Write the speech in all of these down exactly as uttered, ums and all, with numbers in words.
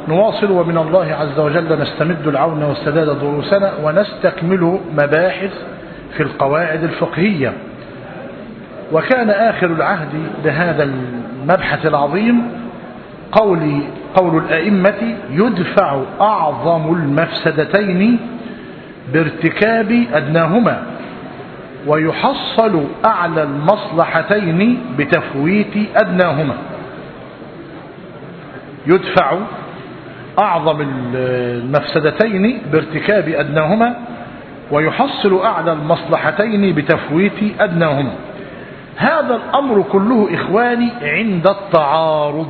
نواصل ومن الله عز وجل نستمد العون والسداد دروسنا ونستكمل مباحث في القواعد الفقهية. وكان آخر العهد بهذا المبحث العظيم قول قول الأئمة: يدفع أعظم المفسدتين بارتكاب أدناهما، ويحصل أعلى المصلحتين بتفويت أدناهما. يدفع أعظم المفسدتين بارتكاب أدناهما، ويحصل أعلى المصلحتين بتفويت أدناهما. هذا الأمر كله إخواني عند التعارض،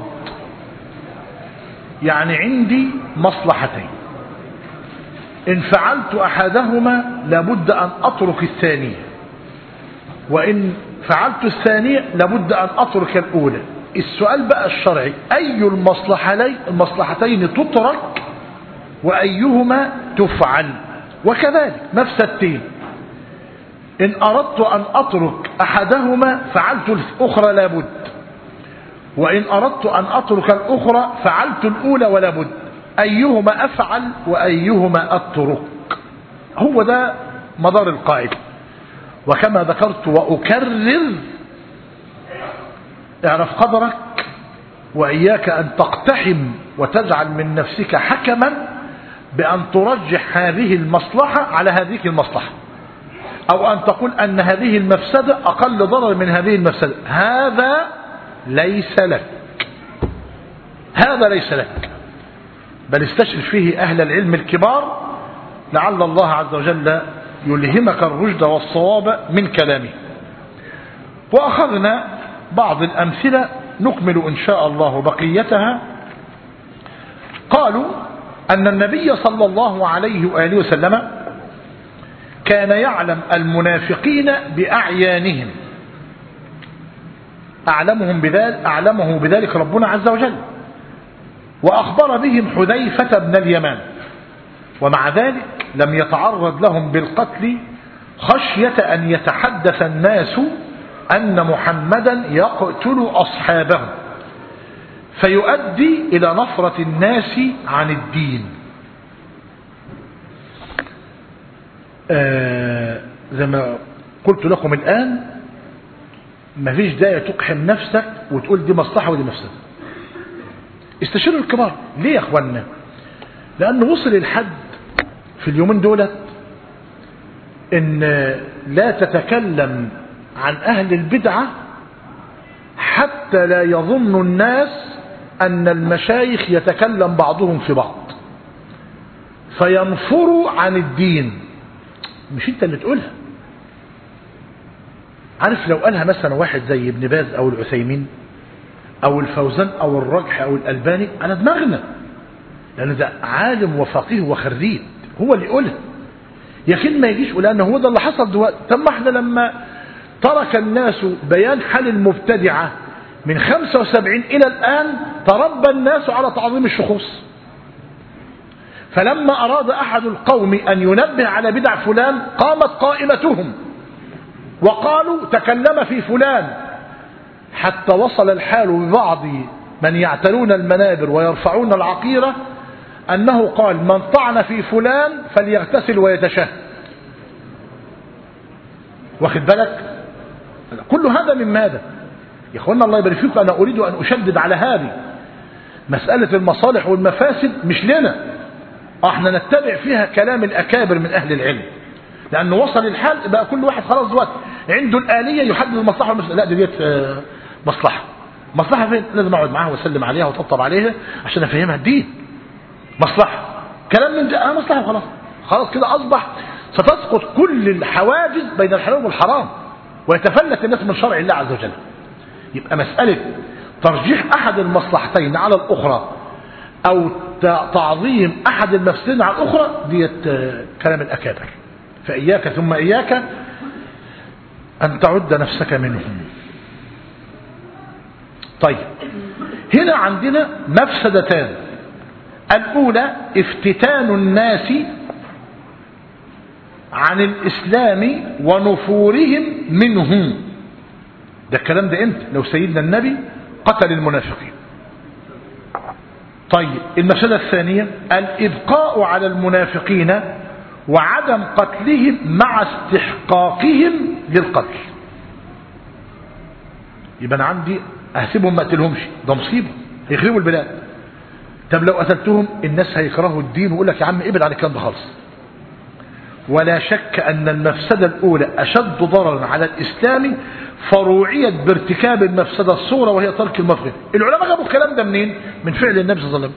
يعني عندي مصلحتين، إن فعلت أحدهما لابد أن أترك الثانية، وإن فعلت الثانية لابد أن أترك الأولى. السؤال بقى الشرعي: أي المصلحتين تترك وأيهما تفعل؟ وكذلك مفسدتين، إن أردت أن أترك أحدهما فعلت الأخرى لابد، وإن أردت أن أترك الأخرى فعلت الأولى ولا بد. أيهما أفعل وأيهما أترك؟ هو ده مدار القاعدة. وكما ذكرت وأكرر: اعرف قدرك، وإياك أن تقتحم وتجعل من نفسك حكما بأن ترجح هذه المصلحة على هذه المصلحة، أو أن تقول أن هذه المفسدة أقل ضرر من هذه المفسدة. هذا ليس لك، هذا ليس لك، بل استشرف فيه أهل العلم الكبار لعل الله عز وجل يلهمك الرشد والصواب من كلامه. وأخذنا بعض الأمثلة نكمل إن شاء الله بقيتها. قالوا أن النبي صلى الله عليه وآله وسلم كان يعلم المنافقين بأعيانهم، أعلمهم بذلك أعلمه بذلك ربنا عز وجل، وأخبر بهم حذيفة بن اليمان، ومع ذلك لم يتعرض لهم بالقتل خشية أن يتحدث الناس أن محمدا يقتل أصحابه فيؤدي إلى نفرة الناس عن الدين. آه زي ما قلت لكم الآن، ما فيش داعي تقحم نفسك وتقول دي مصلحة ودي مفسدة. استشيروا الكبار. ليه يا اخوانا؟ لأنه وصل الحد في اليومين دولت ان لا تتكلم عن أهل البدعة حتى لا يظن الناس أن المشايخ يتكلم بعضهم في بعض فينفروا عن الدين. مش انت اللي تقولها. عارف لو قالها مثلا واحد زي ابن باز أو العثيمين أو الفوزان أو الرجح أو الألباني على دماغنا، لأن ده عالم وفقيه وخريج، هو اللي يقولها. يكن ما يجيش يقول أنه هو ده اللي حصل دلوقتي. طب ما احنا لما ترك الناس بيان حال المبتدعة من خمسة وسبعين إلى الآن تربى الناس على تعظيم الشخوص، فلما أراد أحد القوم أن ينبه على بدع فلان قامت قائمتهم وقالوا تكلم في فلان، حتى وصل الحال ببعض من يعتلون المنابر ويرفعون العقيرة أنه قال: من طعن في فلان فليغتسل ويتشهد. واخد بالك؟ كل هذا من ماذا؟ يا اخوانا الله يبارك فيكم، أنا أريد أن أشدد على هذه مسألة المصالح والمفاسد مش لنا، احنا نتبع فيها كلام الأكابر من أهل العلم، لأنه وصل الحال بقى كل واحد خلاص دلوقتي عنده الآلية يحدد المصلحة والمفسدة. لا دي ديت مصلحة، مصلحة فين؟ لازم أقعد معاها وأسلم عليها وأطبطب عليها عشان أفهمها الدين. مصلحة كلام من ده مصلحة خلاص، خلاص كده أصبح ستسقط كل الحواجز بين الحلال والحرام ويتفلت الناس من شرع الله عز وجل. يبقى مسألة ترجيح أحد المصلحتين على الأخرى أو تعظيم أحد المفسدين على الأخرى ديت كلام الأكابر، فإياك ثم إياك أن تعد نفسك منهم. طيب، هنا عندنا مفسدتان. الأولى افتتان الناس عن الإسلام ونفورهم منه. ده الكلام ده امتى؟ لو سيدنا النبي قتل المنافقين. طيب المسألة الثانية الإبقاء على المنافقين وعدم قتلهم مع استحقاقهم للقتل. يبقى أنا عندي أهسبهم ما أقتلهمش، ده مصيبة هيخربوا البلاد. طب لو قتلتهم الناس هيكرهوا الدين ويقول لك يا عم ابعد عن الكلام ده خالص. ولا شك أن المفسدة الأولى أشد ضررا على الإسلام فروعيت بارتكاب المفسدة الصغرى وهي ترك المفسدة. العلماء جابوا الكلام ده منين؟ من فعل النبي صلى الله عليه وسلم.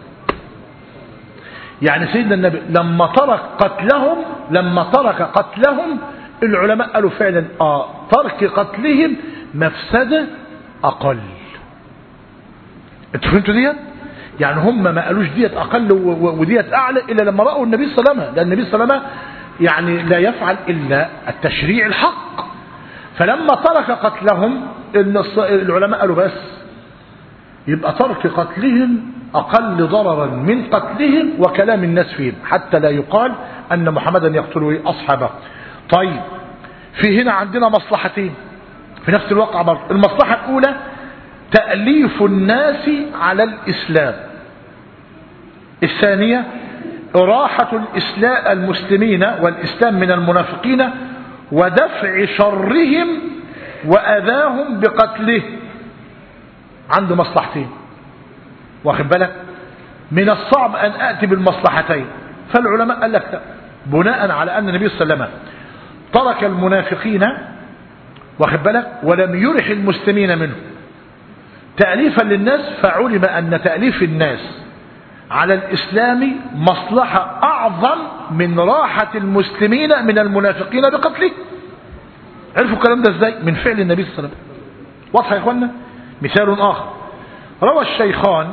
يعني سيدنا النبي لما ترك قتلهم لما ترك قتلهم العلماء قالوا فعلا آه ترك قتلهم مفسدة أقل. انتوا فهمتوا ديت؟ يعني هم ما قالوش ديت أقل وديت أعلى إلا لما رأوا النبي صلى الله عليه وسلم، لأن النبي صلى الله عليه وسلم يعني لا يفعل إلا التشريع الحق. فلما ترك قتلهم العلماء قالوا بس يبقى ترك قتلهم أقل ضررا من قتلهم وكلام الناس فيهم، حتى لا يقال أن محمدا يقتل أصحابه. طيب في هنا عندنا مصلحتين في نفس الوقع برضه. المصلحة الأولى تأليف الناس على الإسلام. الثانية إراحة الإسلام المسلمين والإسلام من المنافقين ودفع شرهم وأذاهم بقتله. عنده مصلحتين، واخد بالك؟ من الصعب أن أتي بالمصلحتين. فالعلماء قال لك بناء على أن النبي صلى الله عليه وسلم ترك المنافقين، واخد بالك، ولم يرح المسلمين منه تأليفا للناس، فعلم أن تأليف الناس على الإسلام مصلحة أعظم من راحة المسلمين من المنافقين بقتله. عرفوا الكلام ده ازاي؟ من فعل النبي صلى الله عليه وسلم. واضح يا اخوانا؟ مثال آخر روى الشيخان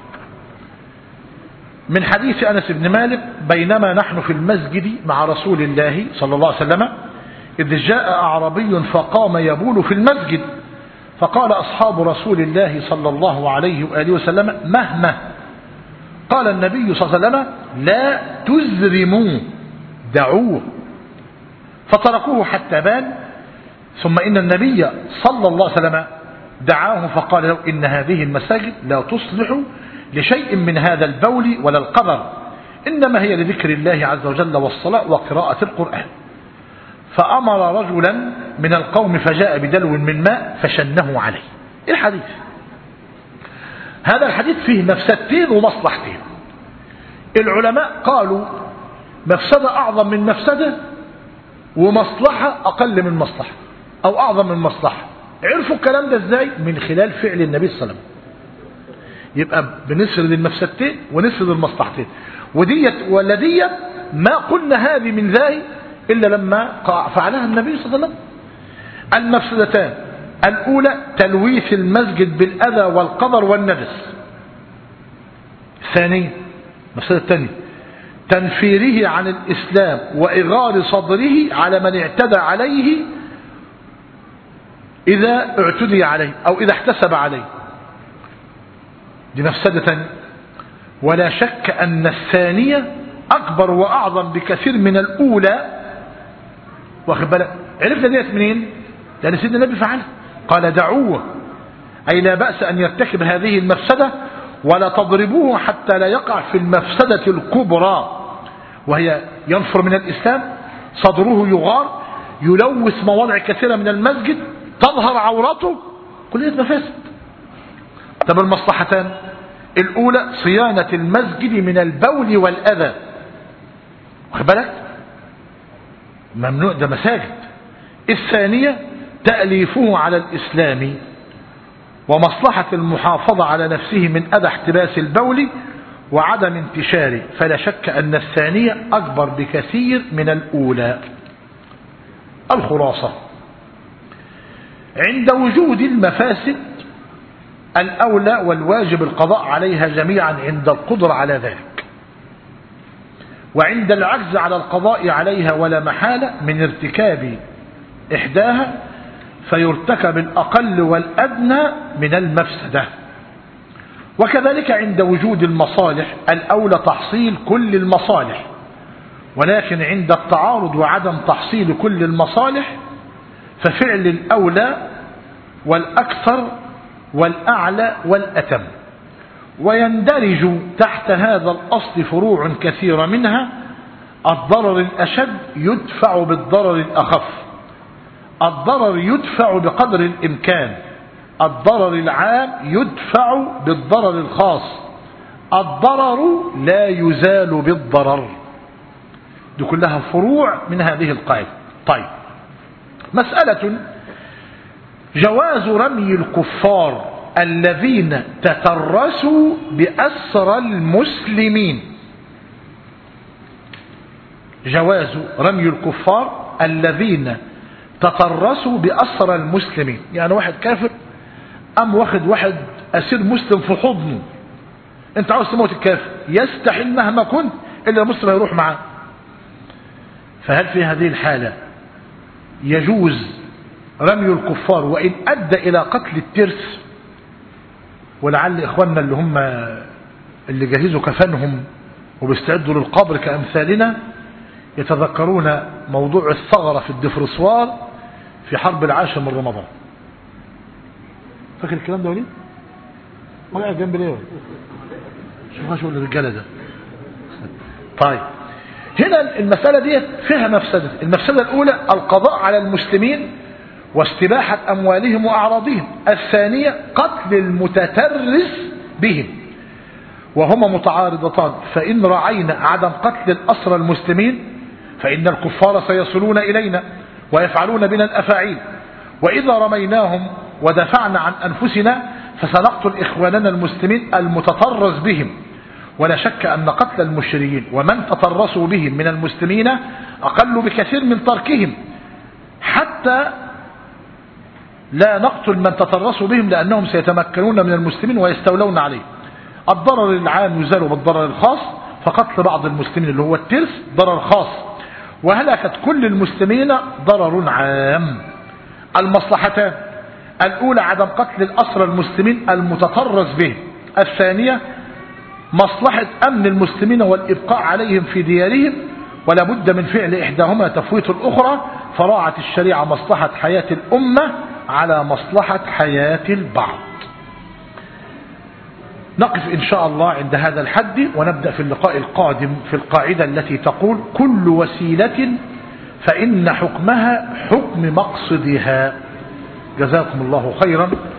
من حديث أنس بن مالك بينما نحن في المسجد مع رسول الله صلى الله عليه وسلم إذ جاء أعربي فقام يبول في المسجد فقال أصحاب رسول الله صلى الله عليه وآله وسلم مهما. قال النبي صلى الله عليه وسلم لا تزرموا دعوه، فتركوه حتى بال. ثم إن النبي صلى الله عليه وسلم دعاه فقال له إن هذه المساجد لا تصلح لشيء من هذا البول ولا القدر، إنما هي لذكر الله عز وجل والصلاة وقراءة القرآن. فأمر رجلا من القوم فجاء بدلو من ماء فشنه عليه. الحديث هذا الحديث فيه مفسدتين ومصلحتين. العلماء قالوا مفسدة أعظم من مفسدة ومصلحة أقل من مصلحة أو أعظم من مصلحة. عرفوا الكلام ده ازاي؟ من خلال فعل النبي صلى الله عليه وسلم. يبقى بنسرد المفسدتين ونسرد المصلحتين. وديت ولا ديت ما قلنا هذه من ذاي إلا لما فعلها النبي صلى الله عليه وسلم. المفسدتان الأولى تلويث المسجد بالأذى والقدر والنجس. الثانية المفسدة الثانية تنفيره عن الإسلام وإغار صدره على من اعتدى عليه إذا اعتدي عليه أو إذا احتسب عليه. دي مفسدة ثانية. ولا شك أن الثانية أكبر وأعظم بكثير من الأولى. واخد بالك؟ عرفنا ديت منين؟ لأن سيدنا النبي فعلها قال دعوه، أي لا بأس أن يرتكب هذه المفسدة ولا تضربوه حتى لا يقع في المفسدة الكبرى وهي ينفر من الإسلام، صدره يغار، يلوث مواضع كثيرة من المسجد، تظهر عورته، كل هذه مفاسد. طب المصلحتان الأولى صيانة المسجد من البول والأذى. واخد بالك؟ ممنوع، ده مساجد. الثانية تأليفه على الإسلام ومصلحة المحافظة على نفسه من أذى احتباس البول وعدم انتشاره. فلا شك أن الثانية أكبر بكثير من الأولى. الخلاصة عند وجود المفاسد الأولى والواجب القضاء عليها جميعا عند القدرة على ذلك، وعند العجز على القضاء عليها ولا محالة من ارتكاب إحداها فيرتكب الأقل والأدنى من المفسدة. وكذلك عند وجود المصالح الأولى تحصيل كل المصالح، ولكن عند التعارض وعدم تحصيل كل المصالح ففعل الأولى والأكثر والأعلى والأتم. ويندرج تحت هذا الأصل فروع كثيرة منها: الضرر الأشد يدفع بالضرر الأخف، الضرر يدفع بقدر الإمكان، الضرر العام يدفع بالضرر الخاص، الضرر لا يزال بالضرر. دي كلها فروع من هذه القاعدة. طيب، مسألة: جواز رمي الكفار الذين تترسوا بأسرى المسلمين. جواز رمي الكفار الذين تترسوا بأسرى المسلمين، يعني واحد كافر أم واخد واحد أسير مسلم في حضنه، انت عاوز تموت الكافر، يستحيل مهما كنت إلا المسلم يروح معاه. فهل في هذه الحالة يجوز رمي الكفار وإن أدى إلى قتل الترس؟ ولعل إخواننا اللي هم اللي جهزوا كفنهم وبيستعدوا للقبر كأمثالنا يتذكرون موضوع الثغرة في الدفرسوار في حرب العاشر من رمضان. فاكر الكلام ده وليد؟ ما قاعد جنب ليه؟ شوفها شو الرجاله ده. طيب، هنا المسألة دي فيها مفسدة. المفسدة الأولى القضاء على المسلمين واستباحة أموالهم وأعراضهم. الثانية قتل المتترس بهم، وهما متعارضتان. فإن رعينا عدم قتل الأسرى المسلمين فإن الكفار سيصلون إلينا ويفعلون بنا الأفاعيل، وإذا رميناهم ودفعنا عن أنفسنا فسنقتل إخواننا المسلمين المتطرس بهم. ولا شك أن قتل المشركين ومن تطرسوا بهم من المسلمين أقل بكثير من تركهم، حتى لا نقتل من تطرسوا بهم لأنهم سيتمكنون من المسلمين ويستولون عليه. الضرر العام يزال بالضرر الخاص، فقتل بعض المسلمين اللي هو الترس ضرر خاص، وهلكت كل المسلمين ضرر عام. المصلحتان: الأولى عدم قتل الأسرى المسلمين المتطرس به، الثانية مصلحة أمن المسلمين والإبقاء عليهم في ديارهم، ولا بد من فعل إحداهما تفويت الأخرى، فراعت الشريعة مصلحة حياة الأمة على مصلحة حياة البعض. نقف إن شاء الله عند هذا الحد، ونبدأ في اللقاء القادم في القاعدة التي تقول: كل وسيلة فإن حكمها حكم مقصدها. جزاكم الله خيرا.